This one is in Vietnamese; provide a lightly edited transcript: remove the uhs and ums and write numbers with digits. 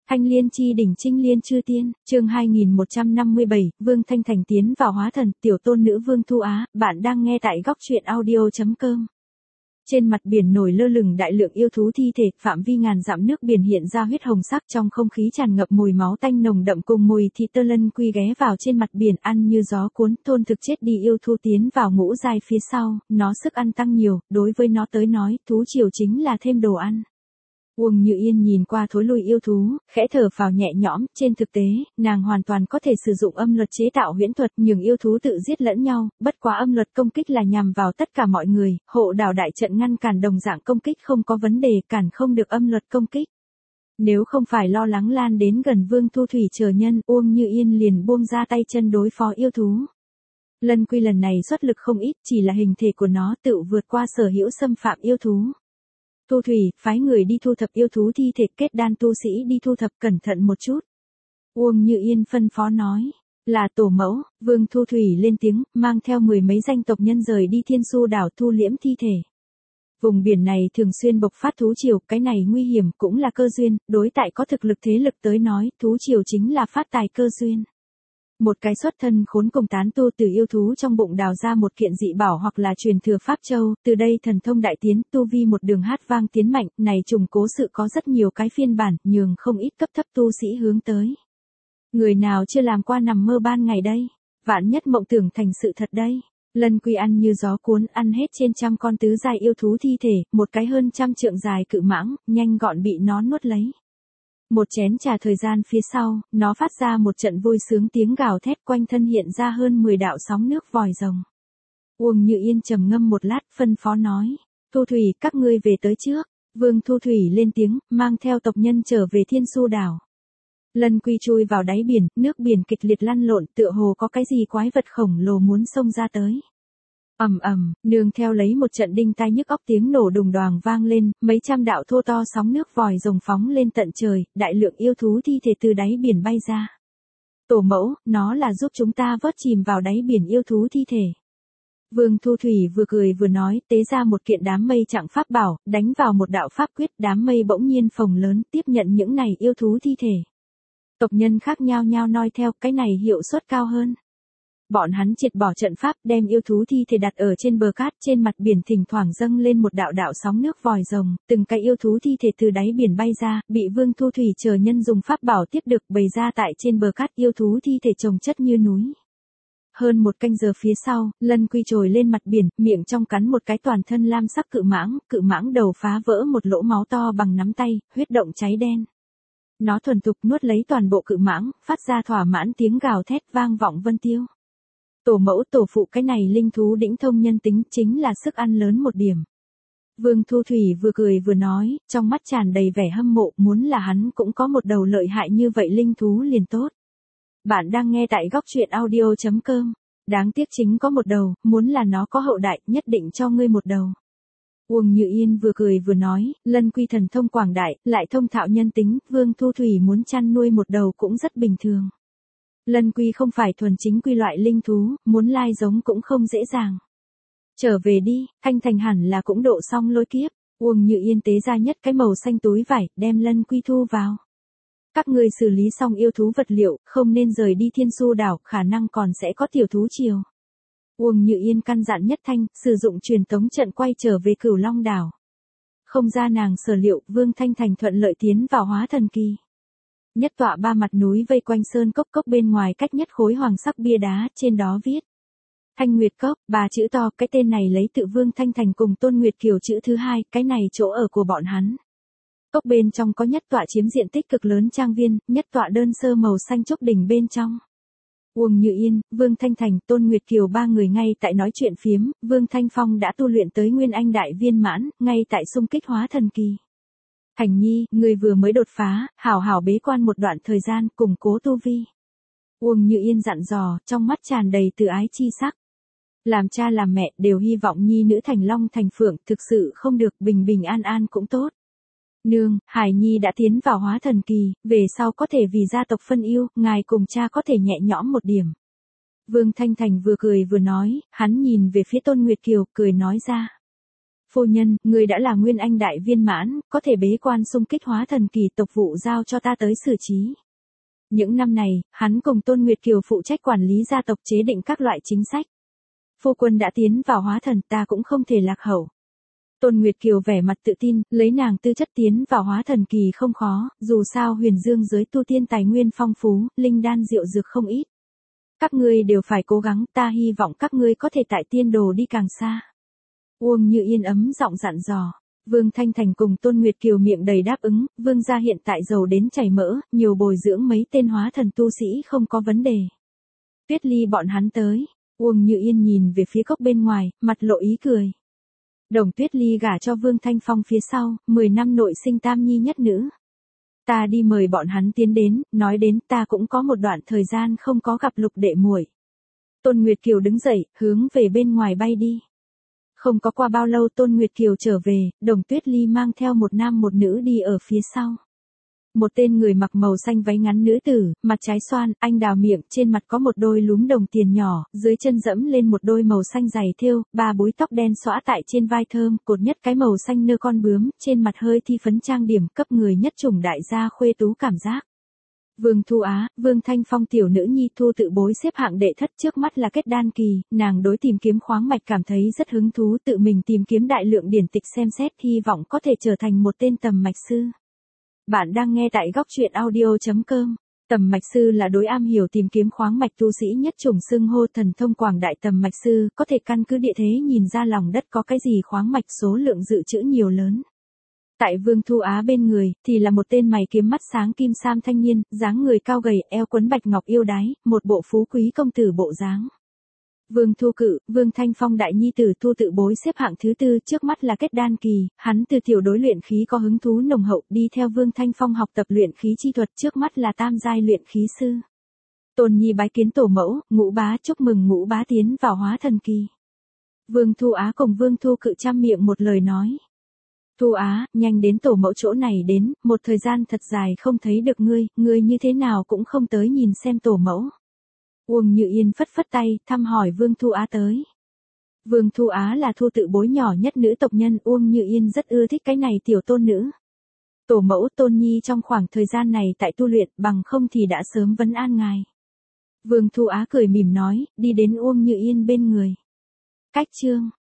Thanh liên chi đỉnh trinh liên chư tiên, chương 2157, Vương Thanh Thành tiến vào hóa thần, tiểu tôn nữ Vương Thu Á, bạn đang nghe tại góc truyện audio.com. Trên mặt biển nổi lơ lửng đại lượng yêu thú thi thể, phạm vi ngàn dặm nước biển hiện ra huyết hồng sắc, trong không khí tràn ngập mùi máu tanh nồng đậm cùng mùi thịt tơ lân quy ghé vào trên mặt biển ăn như gió cuốn, thôn thực chết đi yêu thú tiến vào ngũ giai phía sau, nó sức ăn tăng nhiều, đối với nó tới nói, thú triều chính là thêm đồ ăn. Uông Như Yên nhìn qua thối lui yêu thú, khẽ thở phào nhẹ nhõm, trên thực tế, nàng hoàn toàn có thể sử dụng âm luật chế tạo huyễn thuật nhường yêu thú tự giết lẫn nhau, bất quá âm luật công kích là nhằm vào tất cả mọi người, hộ đảo đại trận ngăn cản đồng dạng công kích không có vấn đề, cản không được âm luật công kích. Nếu không phải lo lắng lan đến gần Vương Thu Thủy chờ nhân, Uông Như Yên liền buông ra tay chân đối phó yêu thú. Lân Quy lần này xuất lực không ít, chỉ là hình thể của nó tự vượt qua sở hữu xâm phạm yêu thú. Thu Thủy, phái người đi thu thập yêu thú thi thể, kết đan tu sĩ đi thu thập cẩn thận một chút. Uông Như Yên phân phó nói, là tổ mẫu, Vương Thu Thủy lên tiếng, mang theo mười mấy danh tộc nhân rời đi Thiên Su đảo thu liễm thi thể. Vùng biển này thường xuyên bộc phát thú triều, cái này nguy hiểm cũng là cơ duyên, đối tại có thực lực thế lực tới nói, thú triều chính là phát tài cơ duyên. Một cái xuất thân khốn cùng tán tu từ yêu thú trong bụng đào ra một kiện dị bảo hoặc là truyền thừa pháp châu, từ đây thần thông đại tiến, tu vi một đường hát vang tiến mạnh, này trùng cố sự có rất nhiều cái phiên bản, nhường không ít cấp thấp tu sĩ hướng tới. Người nào chưa làm qua nằm mơ ban ngày đây, vạn nhất mộng tưởng thành sự thật đây. Lân Quy ăn như gió cuốn, ăn hết trên trăm con tứ giai yêu thú thi thể, một cái hơn trăm trượng dài cự mãng, nhanh gọn bị nó nuốt lấy. Một chén trà thời gian phía sau, nó phát ra một trận vui sướng tiếng gào thét, quanh thân hiện ra hơn 10 đạo sóng nước vòi rồng. Uông Như Yên trầm ngâm một lát, phân phó nói, Thu Thủy, các ngươi về tới trước. Vương Thu Thủy lên tiếng, mang theo tộc nhân trở về Thiên Su đảo. Lân Quy chui vào đáy biển, nước biển kịch liệt lăn lộn, tựa hồ có cái gì quái vật khổng lồ muốn xông ra tới. Ầm ầm, nương theo lấy một trận đinh tai nhức óc tiếng nổ đùng đoàng vang lên, mấy trăm đạo thô to sóng nước vòi rồng phóng lên tận trời, đại lượng yêu thú thi thể từ đáy biển bay ra. Tổ mẫu, nó là giúp chúng ta vớt chìm vào đáy biển yêu thú thi thể. Vương Thu Thủy vừa cười vừa nói, tế ra một kiện đám mây trạng pháp bảo, đánh vào một đạo pháp quyết, đám mây bỗng nhiên phồng lớn, tiếp nhận những này yêu thú thi thể. Tộc nhân khác nhao nhao noi theo, cái này hiệu suất cao hơn. Bọn hắn triệt bỏ trận pháp, đem yêu thú thi thể đặt ở trên bờ cát, trên mặt biển thỉnh thoảng dâng lên một đạo đạo sóng nước vòi rồng, từng cái yêu thú thi thể từ đáy biển bay ra, bị Vương Thu Thủy chờ nhân dùng pháp bảo tiếp được bày ra tại trên bờ cát, yêu thú thi thể chồng chất như núi. Hơn một canh giờ phía sau, Lân Quy trồi lên mặt biển, miệng trong cắn một cái toàn thân lam sắc cự mãng đầu phá vỡ một lỗ máu to bằng nắm tay, huyết động cháy đen. Nó thuần thục nuốt lấy toàn bộ cự mãng, phát ra thỏa mãn tiếng gào thét vang vọng vân tiêu. Tổ mẫu tổ phụ, cái này linh thú đỉnh thông nhân tính, chính là sức ăn lớn một điểm. Vương Thu Thủy vừa cười vừa nói, trong mắt tràn đầy vẻ hâm mộ, muốn là hắn cũng có một đầu lợi hại như vậy linh thú liền tốt. Bạn đang nghe tại góc truyện audio.com. Đáng tiếc chính có một đầu, muốn là nó có hậu đại, nhất định cho ngươi một đầu. Uông Như Yên vừa cười vừa nói, Lân Quy thần thông quảng đại, lại thông thạo nhân tính, Vương Thu Thủy muốn chăn nuôi một đầu cũng rất bình thường. Lân Quy không phải thuần chính quy loại linh thú, muốn lai giống cũng không dễ dàng. Trở về đi, Thanh Thành hẳn là cũng độ xong lôi kiếp. Uông Như Yên tế ra nhất cái màu xanh túi vải, đem Lân Quy thu vào. Các ngươi xử lý xong yêu thú vật liệu, không nên rời đi Thiên Su đảo, khả năng còn sẽ có tiểu thú triều. Uông Như Yên căn dặn nhất thanh, sử dụng truyền tống trận quay trở về Cửu Long đảo. Không ra nàng sở liệu, Vương Thanh Thành thuận lợi tiến vào hóa thần kỳ. Nhất tọa ba mặt núi vây quanh sơn cốc, cốc bên ngoài cách nhất khối hoàng sắc bia đá, trên đó viết Thanh Nguyệt Cốc, ba chữ to, cái tên này lấy tự Vương Thanh Thành cùng Tôn Nguyệt Kiều chữ thứ hai, cái này chỗ ở của bọn hắn. Cốc bên trong có nhất tọa chiếm diện tích cực lớn trang viên, nhất tọa đơn sơ màu xanh trúc đỉnh bên trong. Uông Như Yên, Vương Thanh Thành, Tôn Nguyệt Kiều ba người ngay tại nói chuyện phiếm, Vương Thanh Phong đã tu luyện tới Nguyên Anh đại viên mãn, ngay tại xung kích hóa thần kỳ. Thành Nhi, người vừa mới đột phá, hảo hảo bế quan một đoạn thời gian, củng cố tu vi. Uông Như Yên dặn dò, trong mắt tràn đầy từ ái chi sắc. Làm cha làm mẹ đều hy vọng nhi nữ thành long thành phượng, thực sự không được, bình bình an an cũng tốt. Nương, Hải Nhi đã tiến vào hóa thần kỳ, về sau có thể vì gia tộc phân ưu, ngài cùng cha có thể nhẹ nhõm một điểm. Vương Thanh Thành vừa cười vừa nói, hắn nhìn về phía Tôn Nguyệt Kiều, cười nói ra. Phu nhân, người đã là nguyên anh đại viên mãn, có thể bế quan xung kích hóa thần kỳ, tộc vụ giao cho ta tới xử trí. Những năm này, hắn cùng Tôn Nguyệt Kiều phụ trách quản lý gia tộc, chế định các loại chính sách. Phu quân đã tiến vào hóa thần, ta cũng không thể lạc hậu. Tôn Nguyệt Kiều vẻ mặt tự tin, lấy nàng tư chất tiến vào hóa thần kỳ không khó, dù sao Huyền Dương giới tu tiên tài nguyên phong phú, linh đan diệu dược không ít. Các ngươi đều phải cố gắng, ta hy vọng các ngươi có thể tại tiên đồ đi càng xa. Uông Như Yên ấm giọng dặn dò. Vương Thanh Thành cùng Tôn Nguyệt Kiều miệng đầy đáp ứng, vương gia hiện tại giàu đến chảy mỡ, nhiều bồi dưỡng mấy tên hóa thần tu sĩ không có vấn đề. Tuyết Ly bọn hắn tới, Uông Như Yên nhìn về phía cốc bên ngoài, mặt lộ ý cười. Đồng Tuyết Ly gả cho Vương Thanh Phong phía sau, 10 năm nội sinh tam nhi nhất nữ. Ta đi mời bọn hắn tiến đến, nói đến ta cũng có một đoạn thời gian không có gặp Lục đệ muội. Tôn Nguyệt Kiều đứng dậy, hướng về bên ngoài bay đi. Không có qua bao lâu Tôn Nguyệt Kiều trở về, Đồng Tuyết Ly mang theo một nam một nữ đi ở phía sau. Một tên người mặc màu xanh váy ngắn nữ tử, mặt trái xoan, anh đào miệng, trên mặt có một đôi lúm đồng tiền nhỏ, dưới chân dẫm lên một đôi màu xanh giày thêu, ba búi tóc đen xõa tại trên vai thơm, cột nhất cái màu xanh nơ con bướm, trên mặt hơi thi phấn trang điểm, cấp người nhất chủng đại gia khuê tú cảm giác. Vương Thu Á, Vương Thanh Phong tiểu nữ nhi Thu tự bối xếp hạng đệ thất, trước mắt là kết đan kỳ, nàng đối tìm kiếm khoáng mạch cảm thấy rất hứng thú, tự mình tìm kiếm đại lượng điển tịch xem xét, hy vọng có thể trở thành một tên tầm mạch sư. Bạn đang nghe tại góc truyện audio.com. Tầm mạch sư là đối am hiểu tìm kiếm khoáng mạch tu sĩ nhất chủng, xưng hô thần thông quảng đại. Tầm mạch sư có thể căn cứ địa thế nhìn ra lòng đất có cái gì khoáng mạch, số lượng dự trữ nhiều lớn. Tại Vương Thu Á bên người, thì là một tên mày kiếm mắt sáng kim sam thanh niên, dáng người cao gầy, eo quấn bạch ngọc yêu đái, một bộ phú quý công tử bộ dáng. Vương Thu Cự, Vương Thanh Phong đại nhi tử Thu tự bối xếp hạng thứ tư, trước mắt là kết đan kỳ, hắn từ tiểu đối luyện khí có hứng thú nồng hậu, đi theo Vương Thanh Phong học tập luyện khí chi thuật, trước mắt là tam giai luyện khí sư. Tôn Nhi bái kiến tổ mẫu, Ngũ bá chúc mừng Ngũ bá tiến vào hóa thần kỳ. Vương Thu Á cùng Vương Thu Cự chăm miệng một lời nói. Thu Á, nhanh đến tổ mẫu chỗ này đến, một thời gian thật dài không thấy được ngươi như thế nào cũng không tới nhìn xem tổ mẫu. Uông Như Yên phất phất tay, thăm hỏi Vương Thu Á tới. Vương Thu Á là Thu tự bối nhỏ nhất nữ tộc nhân, Uông Như Yên rất ưa thích cái này tiểu tôn nữ. Tổ mẫu Tôn Nhi trong khoảng thời gian này tại tu luyện, bằng không thì đã sớm vấn an ngài. Vương Thu Á cười mỉm nói, đi đến Uông Như Yên bên người. Cách chương